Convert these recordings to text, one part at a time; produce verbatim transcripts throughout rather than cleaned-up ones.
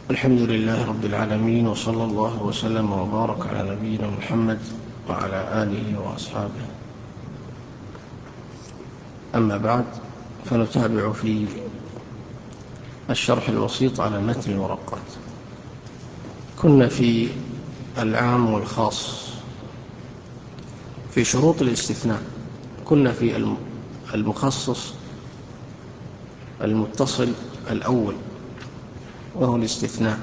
الحمد لله رب العالمين، وصلى الله وسلم وبارك على نبينا محمد وعلى آله وأصحابه. أما بعد، فنتابع في الشرح الوسيط على متن الورقات. كنا في العام والخاص في شروط الاستثناء، كنا في المخصص المتصل الأول وهو الاستثناء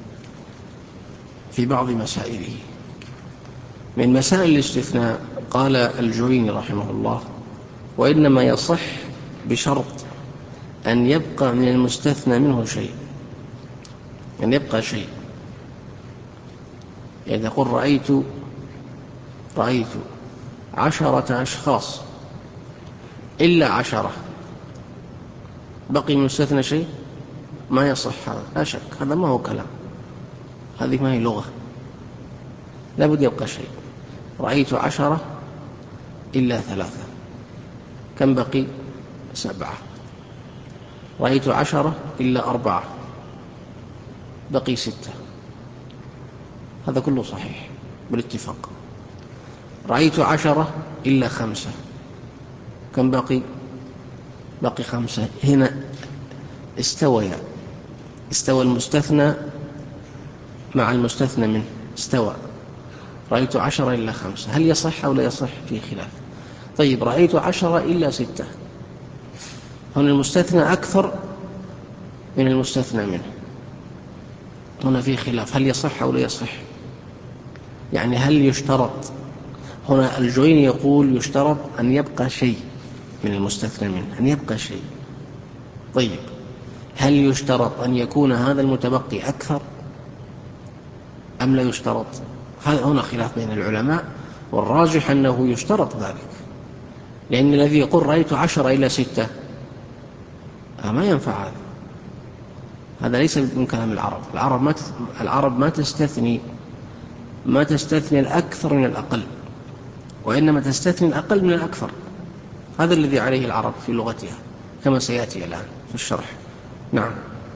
في بعض مسائله. من مسائل الاستثناء قال الجويني رحمه الله: وإنما يصح بشرط أن يبقى من المستثنى منه شيء، أن يبقى شيء. يعني يقول رأيت رأيت عشرة أشخاص إلا عشرة، بقي من المستثنى شيء؟ ما يصح هذا، لا شك. هذا ما هو كلام، هذه ما هي لغة، لا بد يبقى شيء. رأيت عشرة إلا ثلاثة، كم بقي؟ سبعة. رأيت عشرة إلا أربعة، بقي ستة. هذا كله صحيح بالاتفاق. رأيت عشرة إلا خمسة، كم بقي؟ بقي خمسة. هنا استوى استوى المستثنى مع المستثنى منه، استوى. رأيت عشرة إلا خمسة، هل يصح أو لا يصح؟ فيه خلاف. طيب، رأيت عشرة إلا ستة، هنا المستثنى أكثر من المستثنى منه، هنا فيه خلاف، هل يصح أو لا يصح؟ يعني هل يشترط؟ هنا الجويني يقول يشترط أن يبقى شيء من المستثنى منه، أن يبقى شيء. طيب، هل يشترط أن يكون هذا المتبقي أكثر أم لا يشترط؟ هذا هنا خلاف بين العلماء، والراجح أنه يشترط ذلك، لأن الذي يقول رأيت عشرة إلى ستة ما ينفع هذا، هذا ليس من كلام العرب. العرب ما العرب ما تستثني ما تستثني الأكثر من الأقل، وإنما تستثني الأقل من الأكثر. هذا الذي عليه العرب في لغتها، كما سيأتي الآن في الشرح. نعم.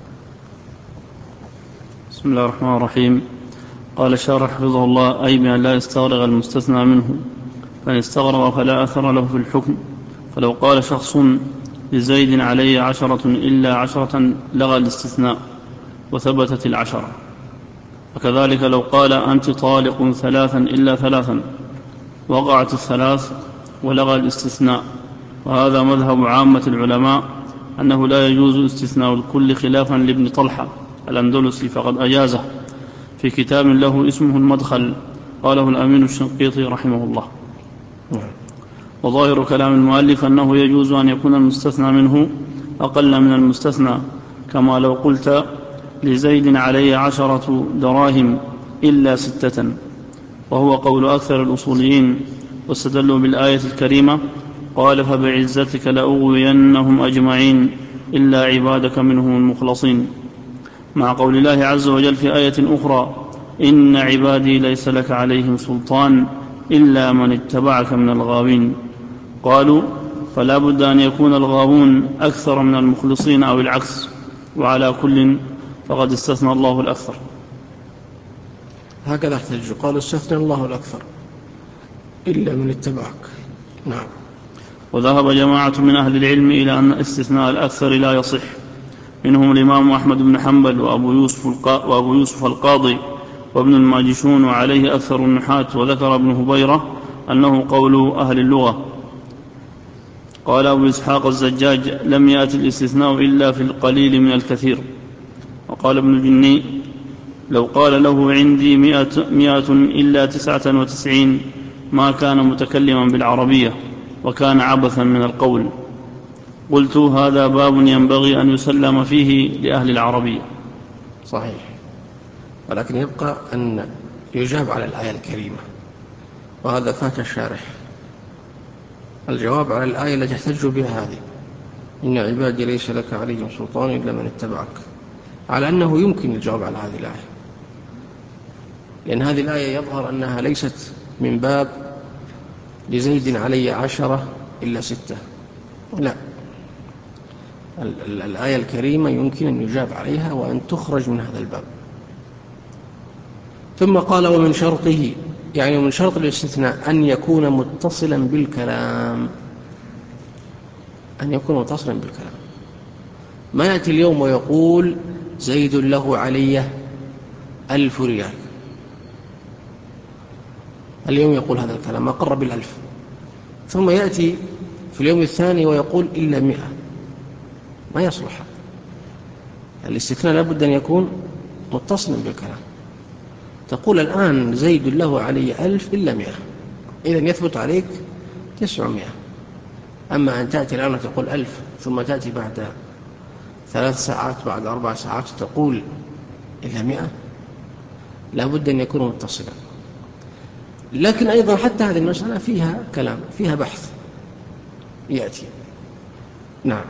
بسم الله الرحمن الرحيم. قال الشارح حفظه الله: أي بأن لا يستغرق المستثنى منه، فإن استغرق فلا أثر له في الحكم. فلو قال شخص لزيد علي عشرة إلا عشرة لغى الاستثناء وثبتت العشرة. وكذلك لو قال أنت طالق ثلاثا إلا ثلاثا، وقعت الثلاث ولغى الاستثناء. وهذا مذهب عامة العلماء أنه لا يجوز استثناء الكل، خلافا لابن طلحة الأندلسي فقد أجازه في كتاب له اسمه المدخل، قاله الأمين الشنقيطي رحمه الله. وظاهر كلام المؤلف أنه يجوز أن يكون المستثنى منه أقل من المستثنى، كما لو قلت لزيد علي عشرة دراهم إلا ستة، وهو قول أكثر الأصوليين، واستدلوا بالآية الكريمة: قال فبعزتك لأغوينهم أجمعين إلا عبادك منهم المخلصين، مع قول الله عز وجل في آية أخرى: إن عبادي ليس لك عليهم سلطان إلا من اتبعك من الغاوين. قالوا فلا بد أن يكون الغاوون أكثر من المخلصين أو العكس، وعلى كل فقد استثنى الله الأكثر. هكذا احتج، قالوا استثنى الله الأكثر إلا من اتبعك. نعم. وذهب جماعة من أهل العلم إلى أن استثناء الأكثر لا يصح، منهم الإمام أحمد بن حنبل وأبو يوسف, القا... وأبو يوسف القاضي وابن الماجشون، وعليه أكثر النحاة. وذكر ابن هبيرة أنه قول أهل اللغة. قال أبو إسحاق الزجاج: لم يأتي الاستثناء إلا في القليل من الكثير. وقال ابن الجني: لو قال له عندي مئة, مئة إلا تسعة وتسعين ما كان متكلما بالعربية، وكان عبثا من القول. قلت هذا باب ينبغي أن يسلم فيه لأهل العربية. صحيح، ولكن يبقى أن يجاب على الآية الكريمة، وهذا فات الشارح. الجواب على الآية التي تحتج بها هذه: إن عبادي ليس لك عليهم سلطان إلا من اتبعك، على أنه يمكن الجواب على هذه الآية، لأن هذه الآية يظهر أنها ليست من باب لزيد علي عشرة إلا ستة، لا، الآية الكريمة يمكن أن يجاب عليها وأن تخرج من هذا الباب. ثم قال ومن شرطه، يعني من شرط الاستثناء أن يكون متصلا بالكلام، أن يكون متصلا بالكلام. ما يأتي اليوم ويقول زيد له علي ألف ريال، اليوم يقول هذا الكلام أقر بالألف، ثم يأتي في اليوم الثاني ويقول إلا مئة، ما يصلح. الاستثناء لابد أن يكون متصلا بالكلام. تقول الآن زيد له علي ألف إلا مئة، إذن يثبت عليك تسعمائة. أما أن تأتي الآن وتقول ألف ثم تأتي بعد ثلاث ساعات بعد أربع ساعات تقول إلا مئة، لابد أن يكون متصلا. لكن أيضا حتى هذه المسألة فيها كلام، فيها بحث يأتي. نعم.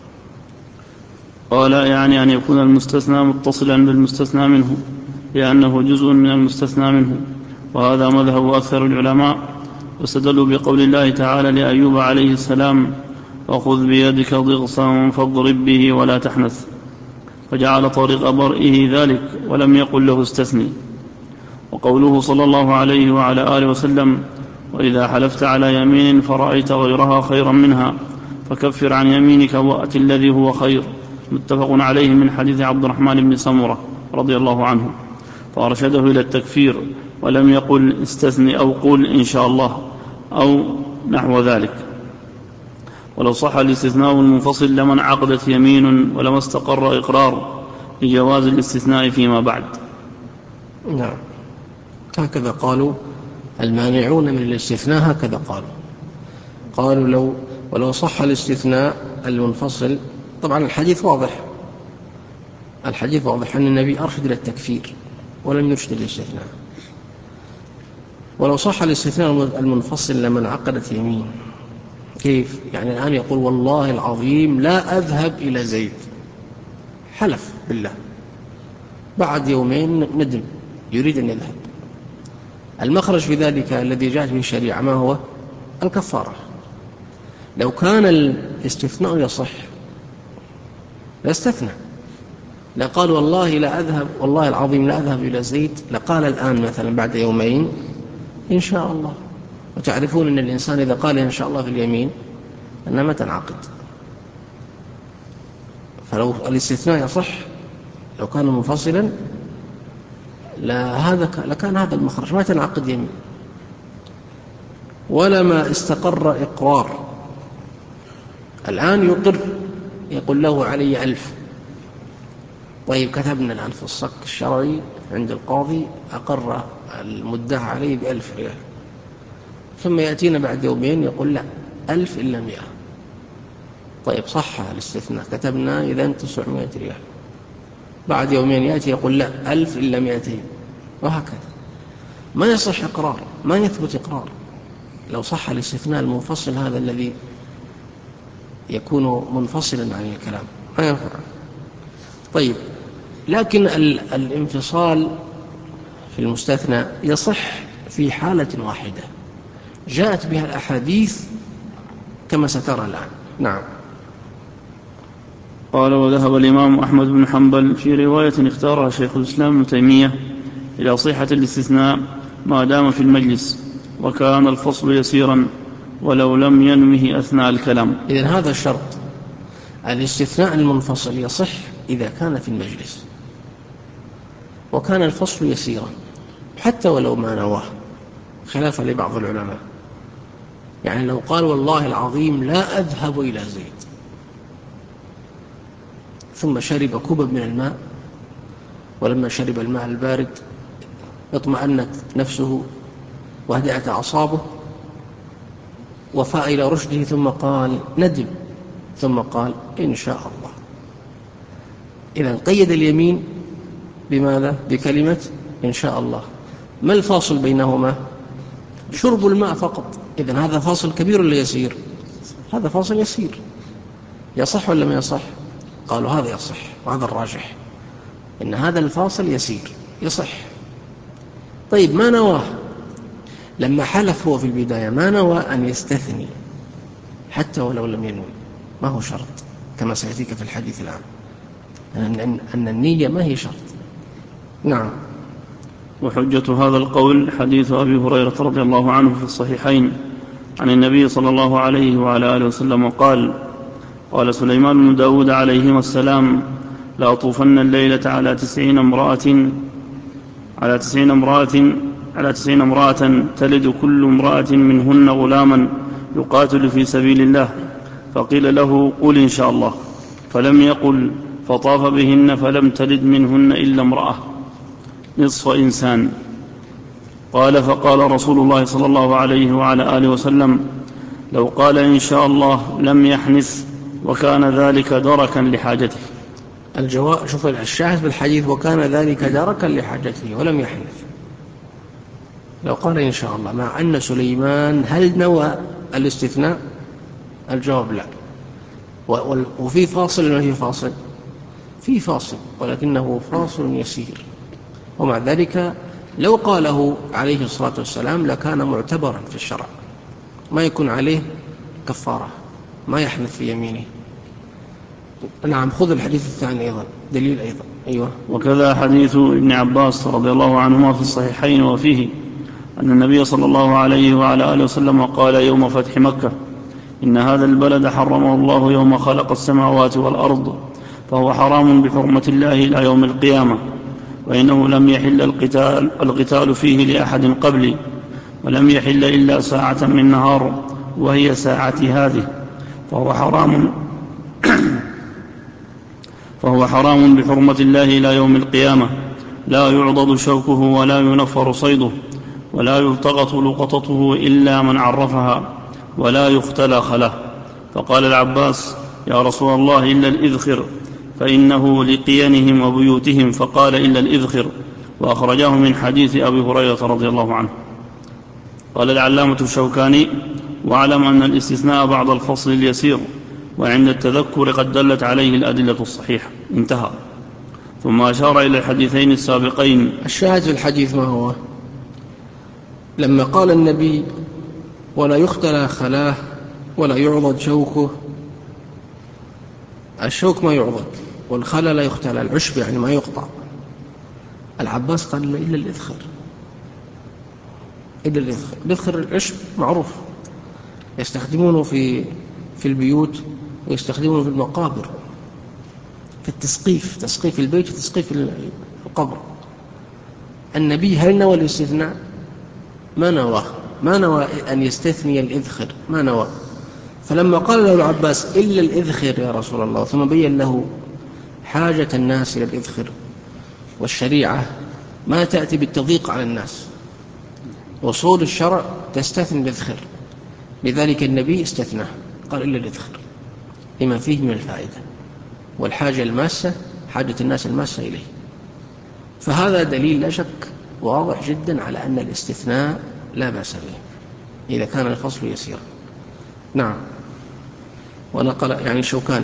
قال يعني أن يكون المستثنى متصلا بالمستثنى منه لأنه جزء من المستثنى منه، وهذا مذهب أكثر العلماء. واستدلوا بقول الله تعالى لأيوب عليه السلام وخذ بيدك ضغصا فاضرب به ولا تحنث، فجعل طريق برئه ذلك ولم يقل له استثني. وقوله صلى الله عليه وعلى آله وسلم وإذا حلفت على يمين فرأيت غيرها خيرا منها فكفر عن يمينك وأت الذي هو خير، متفق عليه من حديث عبد الرحمن بن سمرة رضي الله عنه، فأرشده إلى التكفير ولم يقل استثني أو قل إن شاء الله أو نحو ذلك. ولو صح الاستثناء المنفصل لما انعقدت يمين ولما استقر إقرار لجواز الاستثناء فيما بعد. نعم، هكذا قالوا المانعون من الاستثناء، هكذا قالوا قالوا لو ولو صح الاستثناء المنفصل. طبعا الحديث واضح، الحديث واضح أن النبي أرشد إلى التكفير ولم يرشد الاستثناء. ولو صح الاستثناء المنفصل لما انعقدت يمين، كيف؟ يعني الآن يقول والله العظيم لا أذهب إلى زيد، حلف بالله، بعد يومين ندم يريد أن يذهب. المخرج في ذلك الذي جاءت به الشريعة ما هو؟ الكفارة. لو كان الاستثناء يصح لاستثنى، لقال والله لا أذهب، والله العظيم لا أذهب إلى زيد، لقال الآن مثلا بعد يومين إن شاء الله. وتعرفون أن الإنسان إذا قال إن شاء الله في اليمين أنها ما تنعقد. فلو الاستثناء يصح لو كان منفصلا لا هذا لكان هذا المخرج، ما تنعقد يمين. ولما استقر إقرار، الآن يقر يقول له علي ألف، طيب كتبنا الآن في الصك الشرعي عند القاضي أقر المدعى عليه بألف ريال، ثم يأتينا بعد يومين يقول لا ألف إلا مئة، طيب صح الاستثناء كتبنا إذا تسعمائة ريال، بعد يومين يأتي يقول لا ألف إلا مئتين، وهكذا. ما يصح إقرار، ما يثبت إقرار لو صح الاستثناء المنفصل هذا الذي يكون منفصلا عن الكلام، ما ينفع. طيب، لكن الانفصال في المستثنى يصح في حالة واحدة جاءت بها الأحاديث كما سترى الآن. نعم. قال وذهب الإمام أحمد بن حنبل في رواية اختارها شيخ الإسلام ابن تيمية إلى صحة الاستثناء ما دام في المجلس وكان الفصل يسيرا ولو لم ينمه أثناء الكلام. إذن هذا الشرط، الاستثناء المنفصل يصح إذا كان في المجلس وكان الفصل يسيرا حتى ولو ما نواه، خلافا لبعض العلماء. يعني لو قال والله العظيم لا أذهب إلى زيد ثم شرب كوبا من الماء، ولما شرب الماء البارد اطمأنت نفسه وهدأت أعصابه وفاء إلى رشده، ثم قال ندم، ثم قال إن شاء الله. إذن قيد اليمين بماذا؟ بكلمة إن شاء الله. ما الفاصل بينهما؟ شرب الماء فقط. إذن هذا فاصل كبير ولا يسير؟ هذا فاصل يسير. يصح ولا ما يصح؟ قالوا هذا يصح، وهذا الراجح إن هذا الفاصل يسير يصح. طيب ما نواه؟ لما حلف هو في البداية ما نوى أن يستثني حتى ولو لم ينوي، ما هو شرط. كما سيأتيك في الحديث الآن، أن, أن النية ما هي شرط. نعم. وحجة هذا القول حديث أبي هريرة رضي الله عنه في الصحيحين عن النبي صلى الله عليه وعلى آله وسلم قال: قال سليمان بن داود عليهما السلام: لا أطوفن الليلة على تسعين امرأة على تسعين امرأة على تسعين امرأة تلد كل امرأة منهن غلاما يقاتل في سبيل الله. فقيل له: قل إن شاء الله. فلم يقل، فطاف بهن فلم تلد منهن إلا امرأة نصف إنسان. قال: فقال رسول الله صلى الله عليه وعلى آله وسلم: لو قال إن شاء الله لم يحنث، وكان ذلك دركا لحاجته. الجواب، شوف الشاهد بالحديث: وكان ذلك دركا لحاجته ولم يحنث. لو قال إن شاء الله، مع أن سليمان هل نوى الاستثناء؟ الجواب لا. وفي فاصل ما في فاصل؟ في فاصل، ولكنه فاصل يسير. ومع ذلك لو قاله عليه الصلاة والسلام لكان معتبرا في الشرع، ما يكون عليه كفارة، ما يحنث في يمينه. نعم. خذ الحديث الثاني أيضا دليل أيضا. أيوة. وكذا حديث ابن عباس رضي الله عنهما في الصحيحين، وفيه أن النبي صلى الله عليه وعلى آله وسلم قال يوم فتح مكة: إن هذا البلد حرمه الله يوم خلق السماوات والأرض، فهو حرام بحرمة الله إلى يوم القيامة، وإنه لم يحل القتال, القتال فيه لأحد قبلي، ولم يحل إلا ساعة من نهار وهي ساعتي هذه، فهو حرام فهو حرام بحرمة الله إلى يوم القيامة، لا يعضد شوكه ولا ينفر صيده ولا يلتقط لقطته إلا من عرفها ولا يختلى خله. فقال العباس: يا رسول الله إلا الإذخر، فإنه لقينهم وبيوتهم. فقال: إلا الإذخر. وأخرجاه من حديث أبي هريرة رضي الله عنه. قال العلامة الشوكاني: واعلم أن الاستثناء بعد الفصل اليسير، وعند التذكر قد دلت عليه الأدلة الصحيحة. انتهى. ثم أشار إلى الحديثين السابقين. الشاهد في الحديث ما هو؟ لما قال النبي: ولا يختلى خلاه ولا يعضد شوكه، الشوك ما يعضد والخلى لا يختلى، العشب يعني ما يقطع. العباس قال: إلا الإذخر. إلا الإذخر. الإذخر العشب معروف، يستخدمونه في في البيوت، ويستخدمونه في المقابر، في التسقيف، تسقيف البيت وتسقيف القبر. النبي هل نوى الاستثناء؟ ما نوى، ما نوى أن يستثني الإذخر، ما نوى. فلما قال له العباس: إلا الإذخر يا رسول الله، ثم بين له حاجة الناس إلى الإذخر، والشريعة ما تأتي بالتضييق على الناس، وصول الشرع تستثني الإذخر، لذلك النبي استثناه، قال: إلا الإذخر، لما فيه من الفائدة والحاجة الماسة، حاجة الناس الماسة إليه. فهذا دليل لا شك واضح جدا على أن الاستثناء لا بأس به إذا كان الفصل يسيرا. نعم. ونقل يعني الشوكاني.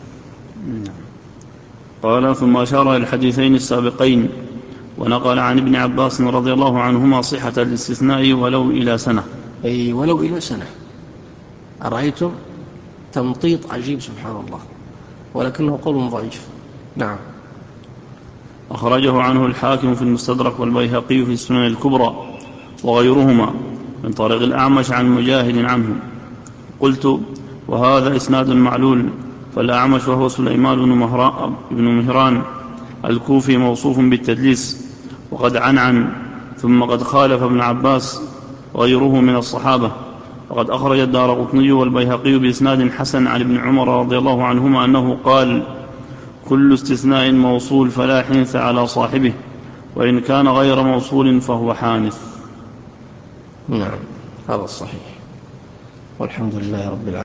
قال: ثم أشار إلى الحديثين السابقين، ونقل عن ابن عباس رضي الله عنهما صحة الاستثناء ولو إلى سنة. أي ولو إلى سنة. أرأيتم تمطيط عجيب سبحان الله، ولكنه قول ضعيف. نعم. أخرجه عنه الحاكم في المستدرك والبيهقي في السنن الكبرى وغيرهما من طريق الأعمش عن مجاهد عنه. قلت: وهذا إسناد معلول، فالأعمش وهو سليمان بن مهران الكوفي موصوف بالتدليس وقد عنعن، ثم قد خالف ابن عباس غيره من الصحابة. وقد أخرج الدارقطني والبيهقي بإسناد حسن عن ابن عمر رضي الله عنهما أنه قال: كل استثناء موصول فلا حنث على صاحبه، وإن كان غير موصول فهو حانث. نعم، هذا الصحيح، والحمد لله رب العالمين.